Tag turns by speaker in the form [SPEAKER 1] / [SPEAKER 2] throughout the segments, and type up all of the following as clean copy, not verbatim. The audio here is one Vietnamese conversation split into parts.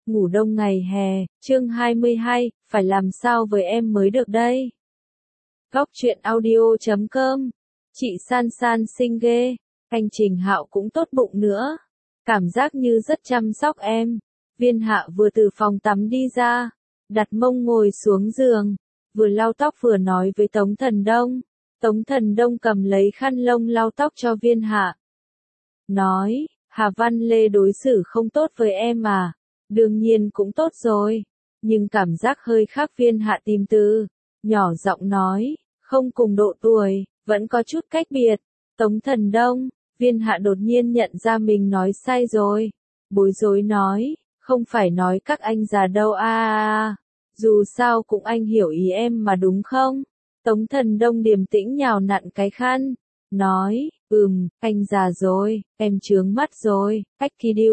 [SPEAKER 1] Ngủ đông ngày hè, chương 22, phải làm sao với em mới được đây? Góc truyện audio.com. Chị San San xinh ghê, anh Trình Hạo cũng tốt bụng nữa. Cảm giác như rất chăm sóc em. Viên Hạ vừa từ phòng tắm đi ra, đặt mông ngồi xuống giường, vừa lau tóc vừa nói với Tống Thần Đông. Tống Thần Đông cầm lấy khăn lông lau tóc cho Viên Hạ. Nói, Hà Văn Lê đối xử không tốt với em à? Đương nhiên cũng tốt rồi, nhưng cảm giác hơi khác. Viên Hạ tìm từ, nhỏ giọng nói, không cùng độ tuổi, vẫn có chút cách biệt. Tống Thần Đông, Viên Hạ đột nhiên nhận ra mình nói sai rồi. Bối rối nói, không phải nói các anh già đâu dù sao cũng anh hiểu ý em mà đúng không? Tống Thần Đông điềm tĩnh nhào nặn cái khăn, nói, anh già rồi, em chướng mắt rồi. Akidiu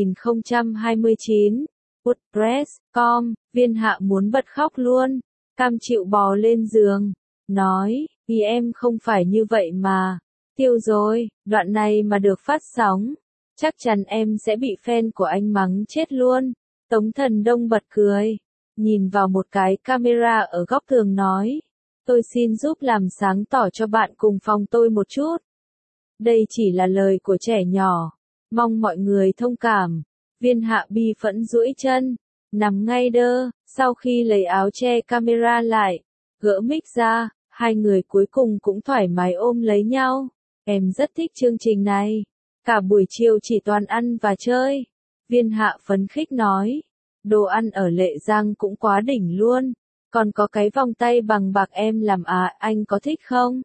[SPEAKER 1] 2029, WordPress.com, Viên Hạ muốn bật khóc luôn, cam chịu bò lên giường, nói, vì em không phải như vậy mà. Tiêu rồi, đoạn này mà được phát sóng, chắc chắn em sẽ bị fan của anh mắng chết luôn. Tống Thần Đông bật cười, nhìn vào một cái camera ở góc tường nói, tôi xin giúp làm sáng tỏ cho bạn cùng phòng tôi một chút. Đây chỉ là lời của trẻ nhỏ, mong mọi người thông cảm. Viên Hạ bi phẫn duỗi chân, nằm ngay đơ, sau khi lấy áo che camera lại, gỡ mic ra, hai người cuối cùng cũng thoải mái ôm lấy nhau. Em rất thích chương trình này, cả buổi chiều chỉ toàn ăn và chơi. Viên Hạ phấn khích nói, đồ ăn ở Lệ Giang cũng quá đỉnh luôn, còn có cái vòng tay bằng bạc em làm anh có thích không?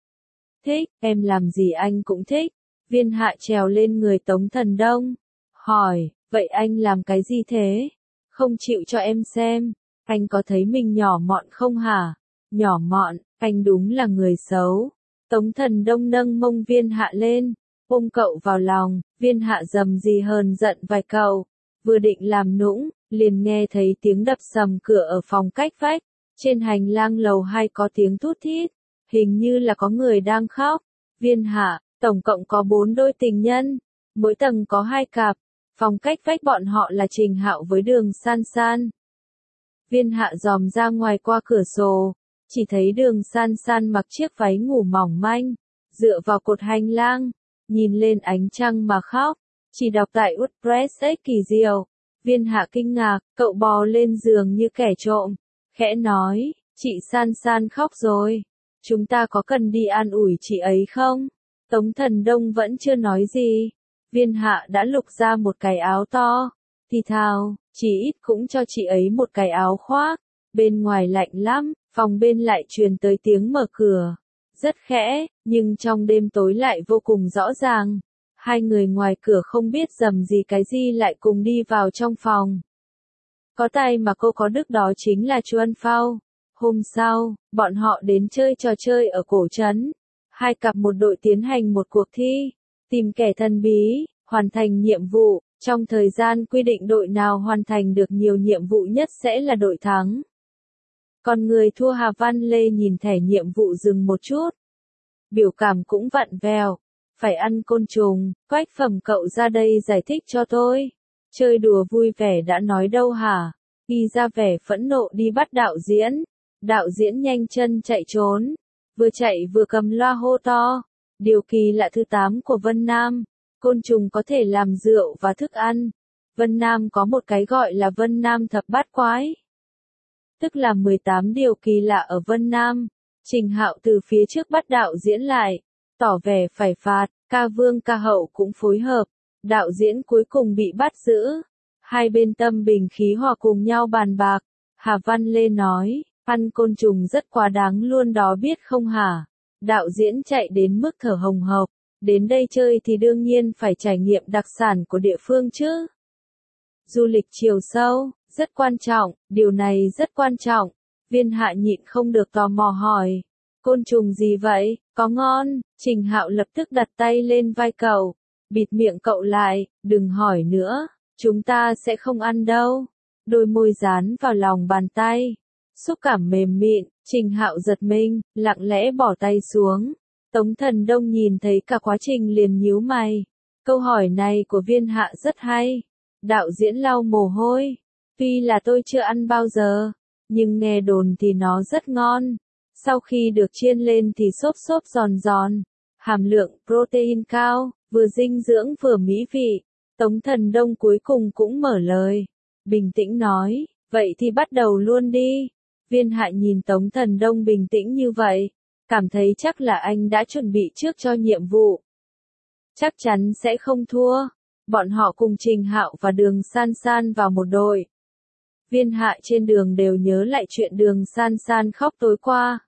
[SPEAKER 1] Thích, em làm gì anh cũng thích. Viên Hạ trèo lên người Tống Thần Đông, hỏi, vậy anh làm cái gì thế? Không chịu cho em xem, anh có thấy mình nhỏ mọn không hả? Nhỏ mọn, anh đúng là người xấu. Tống Thần Đông nâng mông Viên Hạ lên, ôm cậu vào lòng. Viên Hạ dầm gì hờn giận vài câu, vừa định làm nũng, liền nghe thấy tiếng đập sầm cửa ở phòng cách vách. Trên hành lang lầu 2 có tiếng thút thít, hình như là có người đang khóc. Viên Hạ, tổng cộng có 4 đôi tình nhân, mỗi tầng có 2 cặp. Phòng cách vách bọn họ là Trình Hạo với Đường San San. Viên Hạ dòm ra ngoài qua cửa sổ, chỉ thấy Đường San San mặc chiếc váy ngủ mỏng manh, dựa vào cột hành lang, nhìn lên ánh trăng mà khóc, chỉ đọc tại WordPress kỳ diệu. Viên Hạ kinh ngạc, cậu bò lên giường như kẻ trộm, khẽ nói, chị San San khóc rồi, chúng ta có cần đi an ủi chị ấy không? Tống Thần Đông vẫn chưa nói gì, Viên Hạ đã lục ra một cái áo to, thì thào, chỉ ít cũng cho chị ấy một cái áo khoác. Bên ngoài lạnh lắm, phòng bên lại truyền tới tiếng mở cửa, rất khẽ, nhưng trong đêm tối lại vô cùng rõ ràng. Hai người ngoài cửa không biết dầm gì cái gì lại cùng đi vào trong phòng. Có tay mà cô có đức đó chính là Chuan Phao. Hôm sau, bọn họ đến chơi trò chơi ở cổ trấn. Hai cặp một đội tiến hành một cuộc thi, tìm kẻ thần bí, hoàn thành nhiệm vụ. Trong thời gian quy định đội nào hoàn thành được nhiều nhiệm vụ nhất sẽ là đội thắng. Còn người thua Hà Văn Lê nhìn thẻ nhiệm vụ dừng một chút. Biểu cảm cũng vặn vẹo. Phải ăn côn trùng, Quách Phẩm cậu ra đây giải thích cho tôi. Chơi đùa vui vẻ đã nói đâu hả? Ghi ra vẻ phẫn nộ đi bắt đạo diễn. Đạo diễn nhanh chân chạy trốn. Vừa chạy vừa cầm loa hô to. Điều kỳ lạ thứ 8 của Vân Nam. Côn trùng có thể làm rượu và thức ăn. Vân Nam có một cái gọi là Vân Nam thập bát quái. Tức là 18 điều kỳ lạ ở Vân Nam. Trình Hạo từ phía trước bắt đạo diễn lại, tỏ vẻ phải phạt. Ca Vương Ca Hậu cũng phối hợp. Đạo diễn cuối cùng bị bắt giữ. Hai bên tâm bình khí hòa cùng nhau bàn bạc. Hà Văn Lê nói, ăn côn trùng rất quá đáng luôn đó biết không hả? Đạo diễn chạy đến mức thở hồng hộc. Đến đây chơi thì đương nhiên phải trải nghiệm đặc sản của địa phương chứ. Du lịch chiều sâu, rất quan trọng, điều này rất quan trọng. Viên Hạ nhịn không được tò mò hỏi. Côn trùng gì vậy, có ngon? Trình Hạo lập tức đặt tay lên vai cậu, bịt miệng cậu lại, đừng hỏi nữa, chúng ta sẽ không ăn đâu. Đôi môi dán vào lòng bàn tay, xúc cảm mềm mịn. Trình Hạo giật mình, lặng lẽ bỏ tay xuống. Tống Thần Đông nhìn thấy cả quá trình liền nhíu mày. Câu hỏi này của Viên Hạ rất hay. Đạo diễn lau mồ hôi. Tuy là tôi chưa ăn bao giờ, nhưng nghe đồn thì nó rất ngon. Sau khi được chiên lên thì xốp xốp giòn giòn, hàm lượng protein cao, vừa dinh dưỡng vừa mỹ vị. Tống Thần Đông cuối cùng cũng mở lời, bình tĩnh nói, vậy thì bắt đầu luôn đi. Viên Hạ nhìn Tống Thần Đông bình tĩnh như vậy, cảm thấy chắc là anh đã chuẩn bị trước cho nhiệm vụ. Chắc chắn sẽ không thua. Bọn họ cùng Trình Hạo và Đường San San vào một đội. Viên Hạ trên đường đều nhớ lại chuyện Đường San San khóc tối qua.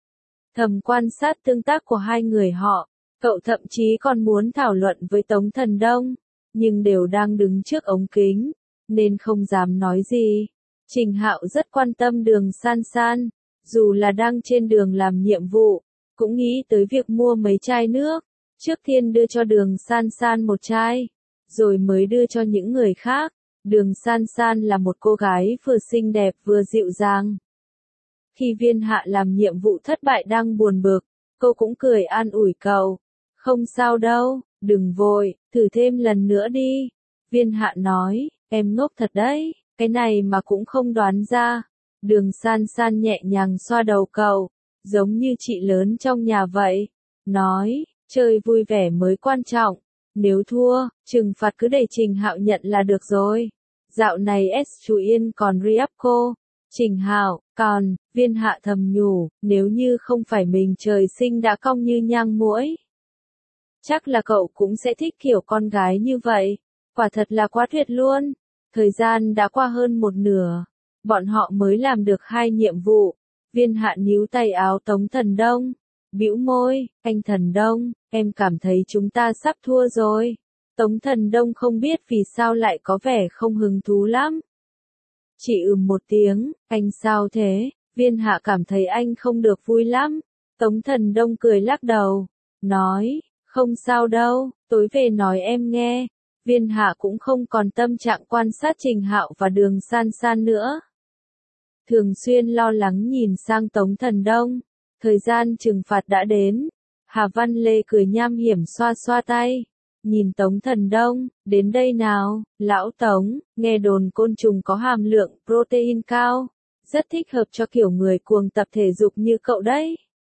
[SPEAKER 1] Thầm quan sát tương tác của hai người họ, cậu thậm chí còn muốn thảo luận với Tống Thần Đông, nhưng đều đang đứng trước ống kính, nên không dám nói gì. Trình Hạo rất quan tâm Đường San San, dù là đang trên đường làm nhiệm vụ, cũng nghĩ tới việc mua mấy chai nước, trước tiên đưa cho Đường San San một chai, rồi mới đưa cho những người khác. Đường San San là một cô gái vừa xinh đẹp vừa dịu dàng. Khi Viên Hạ làm nhiệm vụ thất bại đang buồn bực, cô cũng cười an ủi cậu. Không sao đâu, đừng vội, thử thêm lần nữa đi. Viên Hạ nói, em ngốc thật đấy, cái này mà cũng không đoán ra. Đường San San nhẹ nhàng xoa đầu cậu, giống như chị lớn trong nhà vậy. Nói, chơi vui vẻ mới quan trọng. Nếu thua, trừng phạt cứ để Trình Hạo nhận là được rồi. Dạo này S chú Yên còn re-up. Trình Hạo, còn, Viên Hạ thầm nhủ, nếu như không phải mình trời sinh đã cong như nhang muỗi. Chắc là cậu cũng sẽ thích kiểu con gái như vậy. Quả thật là quá tuyệt luôn. Thời gian đã qua hơn một nửa. Bọn họ mới làm được 2 nhiệm vụ. Viên Hạ níu tay áo Tống Thần Đông. Bĩu môi, anh Thần Đông, em cảm thấy chúng ta sắp thua rồi. Tống Thần Đông không biết vì sao lại có vẻ không hứng thú lắm. Chỉ một tiếng, anh sao thế? Viên Hạ cảm thấy anh không được vui lắm. Tống Thần Đông cười lắc đầu, nói, không sao đâu, tối về nói em nghe. Viên Hạ cũng không còn tâm trạng quan sát Trình Hạo và Đường San San nữa. Thường xuyên lo lắng nhìn sang Tống Thần Đông. Thời gian trừng phạt đã đến. Hà Văn Lê cười nham hiểm xoa xoa tay. Nhìn Tống Thần Đông, đến đây nào, lão Tống, nghe đồn côn trùng có hàm lượng protein cao, rất thích hợp cho kiểu người cuồng tập thể dục như cậu đấy.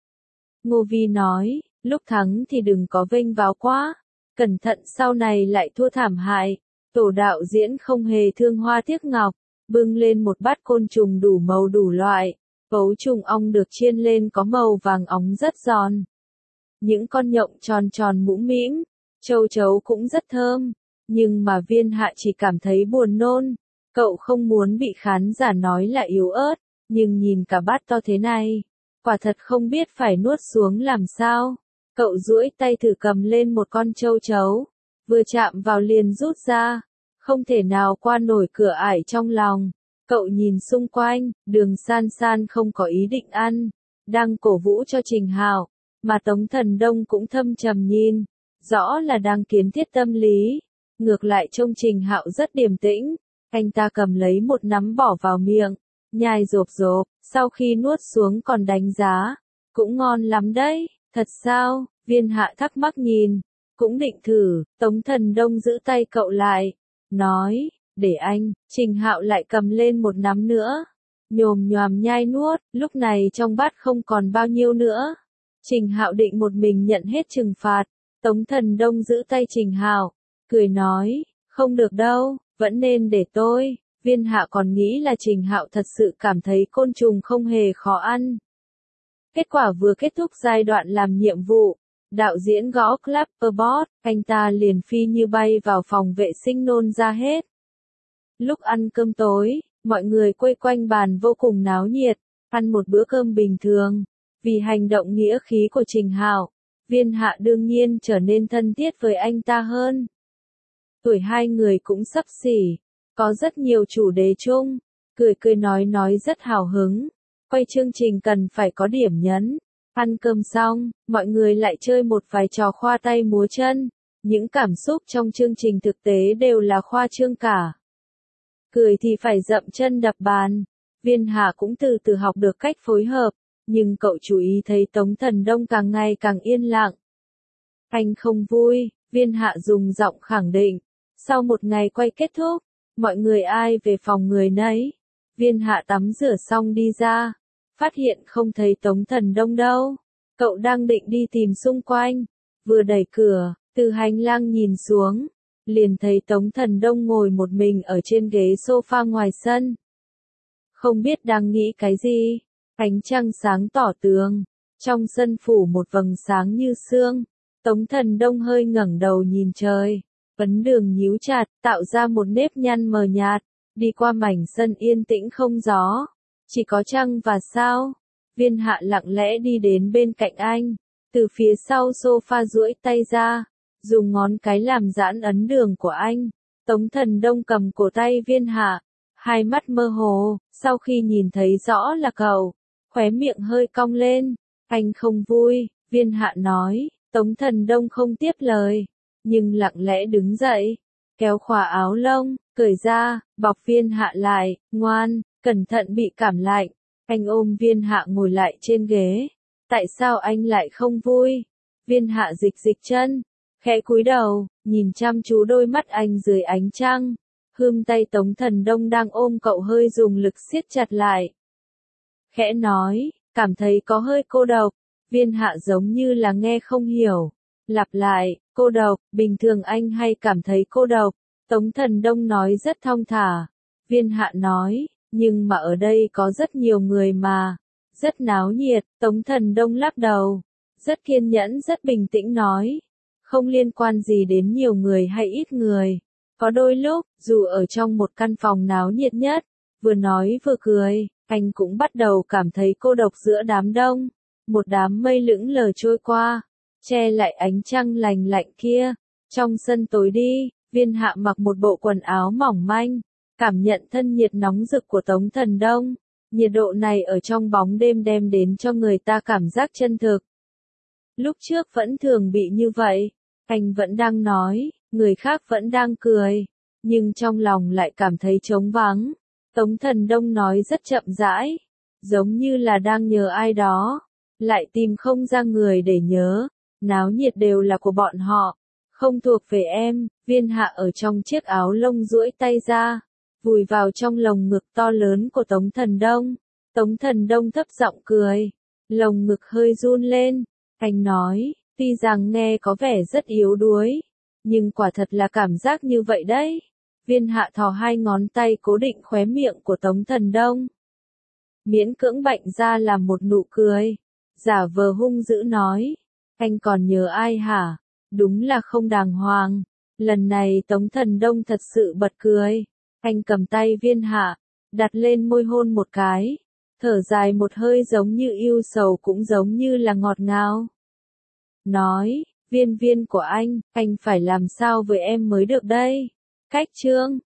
[SPEAKER 1] Ngô Vi nói, lúc thắng thì đừng có vênh váo quá, cẩn thận sau này lại thua thảm hại. Tổ đạo diễn không hề thương hoa tiếc ngọc, bưng lên một bát côn trùng đủ màu đủ loại. Gấu trùng ong được chiên lên có màu vàng óng rất giòn. Những con nhộng tròn tròn mũm mĩm, châu chấu cũng rất thơm, nhưng mà Viên Hạ chỉ cảm thấy buồn nôn. Cậu không muốn bị khán giả nói là yếu ớt, nhưng nhìn cả bát to thế này, quả thật không biết phải nuốt xuống làm sao. Cậu duỗi tay thử cầm lên một con châu chấu, vừa chạm vào liền rút ra, không thể nào qua nổi cửa ải trong lòng. Cậu nhìn xung quanh, Đường San San không có ý định ăn, đang cổ vũ cho Trình Hạo, mà Tống Thần Đông cũng thâm trầm nhìn, rõ là đang kiến thiết tâm lý. Ngược lại trông Trình Hạo rất điềm tĩnh, anh ta cầm lấy một nắm bỏ vào miệng, nhai rộp rộp, sau khi nuốt xuống còn đánh giá, cũng ngon lắm đấy, thật sao? Viên Hạ thắc mắc nhìn, cũng định thử. Tống Thần Đông giữ tay cậu lại, nói, để anh. Trình Hạo lại cầm lên một nắm nữa, nhồm nhoàm nhai nuốt, lúc này trong bát không còn bao nhiêu nữa. Trình Hạo định một mình nhận hết trừng phạt. Tống Thần Đông giữ tay Trình Hạo, cười nói, không được đâu, vẫn nên để tôi. Viên Hạ còn nghĩ là Trình Hạo thật sự cảm thấy côn trùng không hề khó ăn. Kết quả vừa kết thúc giai đoạn làm nhiệm vụ, đạo diễn gõ clapperboard, anh ta liền phi như bay vào phòng vệ sinh nôn ra hết. Lúc ăn cơm tối, mọi người quây quanh bàn vô cùng náo nhiệt, ăn một bữa cơm bình thường. Vì hành động nghĩa khí của Trình Hạo, Viên Hạ đương nhiên trở nên thân thiết với anh ta hơn. Tuổi hai người cũng xấp xỉ, có rất nhiều chủ đề chung, cười cười nói rất hào hứng. Quay chương trình cần phải có điểm nhấn. Ăn cơm xong, mọi người lại chơi một vài trò khoa tay múa chân. Những cảm xúc trong chương trình thực tế đều là khoa trương cả. Cười thì phải dậm chân đập bàn. Viên Hạ cũng từ từ học được cách phối hợp, nhưng cậu chú ý thấy Tống Thần Đông càng ngày càng yên lặng. Anh không vui, Viên Hạ dùng giọng khẳng định. Sau một ngày quay kết thúc, mọi người ai về phòng người nấy. Viên Hạ tắm rửa xong đi ra, phát hiện không thấy Tống Thần Đông đâu. Cậu đang định đi tìm xung quanh, vừa đẩy cửa, từ hành lang nhìn xuống, liền thấy Tống Thần Đông ngồi một mình ở trên ghế sofa ngoài sân. Không biết đang nghĩ cái gì, ánh trăng sáng tỏ tường, trong sân phủ một vầng sáng như sương. Tống Thần Đông hơi ngẩng đầu nhìn trời, ấn đường nhíu chặt, tạo ra một nếp nhăn mờ nhạt, đi qua mảnh sân yên tĩnh không gió, chỉ có trăng và sao. Viên Hạ lặng lẽ đi đến bên cạnh anh, từ phía sau sofa duỗi tay ra, dùng ngón cái làm giãn ấn đường của anh. Tống Thần Đông cầm cổ tay Viên Hạ, hai mắt mơ hồ, sau khi nhìn thấy rõ là cậu, khóe miệng hơi cong lên. Anh không vui, Viên Hạ nói. Tống Thần Đông không tiếp lời, nhưng lặng lẽ đứng dậy, kéo khóa áo lông, cởi ra, bọc Viên Hạ lại, ngoan, cẩn thận bị cảm lạnh. Anh ôm Viên Hạ ngồi lại trên ghế. Tại sao anh lại không vui? Viên Hạ dịch dịch chân, khẽ cúi đầu, nhìn chăm chú đôi mắt anh dưới ánh trăng. Hươm tay Tống Thần Đông đang ôm cậu hơi dùng lực siết chặt lại. Khẽ nói, cảm thấy có hơi cô độc. Viên Hạ giống như là nghe không hiểu. Lặp lại, cô độc, bình thường anh hay cảm thấy cô độc. Tống Thần Đông nói rất thong thả. Viên Hạ nói, nhưng mà ở đây có rất nhiều người mà. Rất náo nhiệt. Tống Thần Đông lắc đầu. Rất kiên nhẫn rất bình tĩnh nói. Không liên quan gì đến nhiều người hay ít người. Có đôi lúc, dù ở trong một căn phòng náo nhiệt nhất, vừa nói vừa cười, anh cũng bắt đầu cảm thấy cô độc giữa đám đông. Một đám mây lững lờ trôi qua, che lại ánh trăng lành lạnh kia. Trong sân tối đi, Viên Hạ mặc một bộ quần áo mỏng manh, cảm nhận thân nhiệt nóng rực của Tống Thần Đông. Nhiệt độ này ở trong bóng đêm đem đến cho người ta cảm giác chân thực. Lúc trước vẫn thường bị như vậy, anh vẫn đang nói, người khác vẫn đang cười, nhưng trong lòng lại cảm thấy trống vắng. Tống Thần Đông nói rất chậm rãi, giống như là đang nhớ ai đó, lại tìm không ra người để nhớ. Náo nhiệt đều là của bọn họ, không thuộc về em. Viên Hạ ở trong chiếc áo lông duỗi tay ra, vùi vào trong lồng ngực to lớn của Tống Thần Đông. Tống Thần Đông thấp giọng cười, lồng ngực hơi run lên. Anh nói, tuy rằng nghe có vẻ rất yếu đuối, nhưng quả thật là cảm giác như vậy đấy. Viên Hạ thò hai ngón tay cố định khóe miệng của Tống Thần Đông, miễn cưỡng bệnh ra làm một nụ cười, giả vờ hung dữ nói, anh còn nhớ ai hả? Đúng là không đàng hoàng. Lần này Tống Thần Đông thật sự bật cười. Anh cầm tay Viên Hạ, đặt lên môi hôn một cái, thở dài một hơi giống như ưu sầu cũng giống như là ngọt ngào. Nói, Viên Viên của anh phải làm sao với em mới được đây? Cách chương